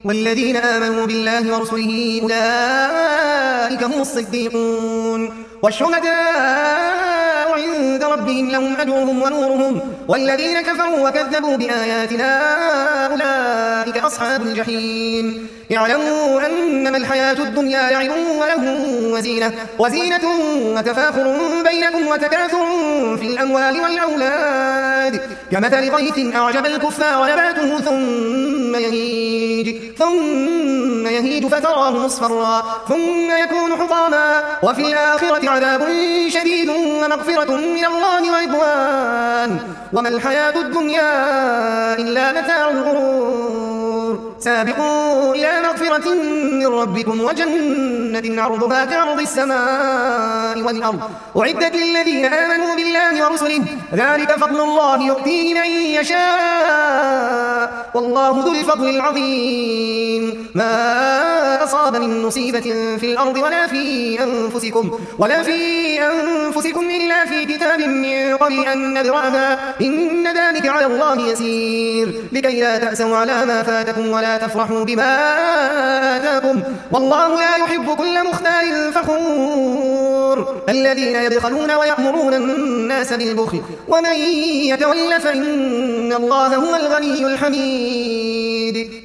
والذين آمنوا بالله ورسله أولئك هم الصديقون والشهداء عند ربهم لهم أجرهم ونورهم والذين كفروا وكذبوا بآياتنا أولئك أصحاب الجحيم اعلموا أنما الحياة الدنيا لعب وله وزينة وتفاخر بينكم وتكاثر في الأموال والأولاد كمثل غيث أعجب الكفار نباته ثم يهيج فتراه مصفرا ثم يكون حطاما وفي الآخرة عذاب شديد ومغفرة من الله ورضوان وما الحياة الدنيا إلا متاع الغرور سابقوا إلى مغفرة من ربكم وجنة عرضها كعرض السماء والأرض أعدت للذين آمنوا بالله ورسله ذلك فضل الله يؤتيه من يشاء والله ذو الفضل العظيم ما أصاب من مصيبة في الأرض ولا في أنفسكم إلا في كتاب من قبل أن نبرأها إن ذلك على الله يسير لكي لا تأسوا على ما فاتكم ولا تفرحوا بما آتاكم والله لا يحب كل مختال فخور الذين يبخلون ويأمرون الناس بالبخل ومن يتول فإن الله هو الغني الحميد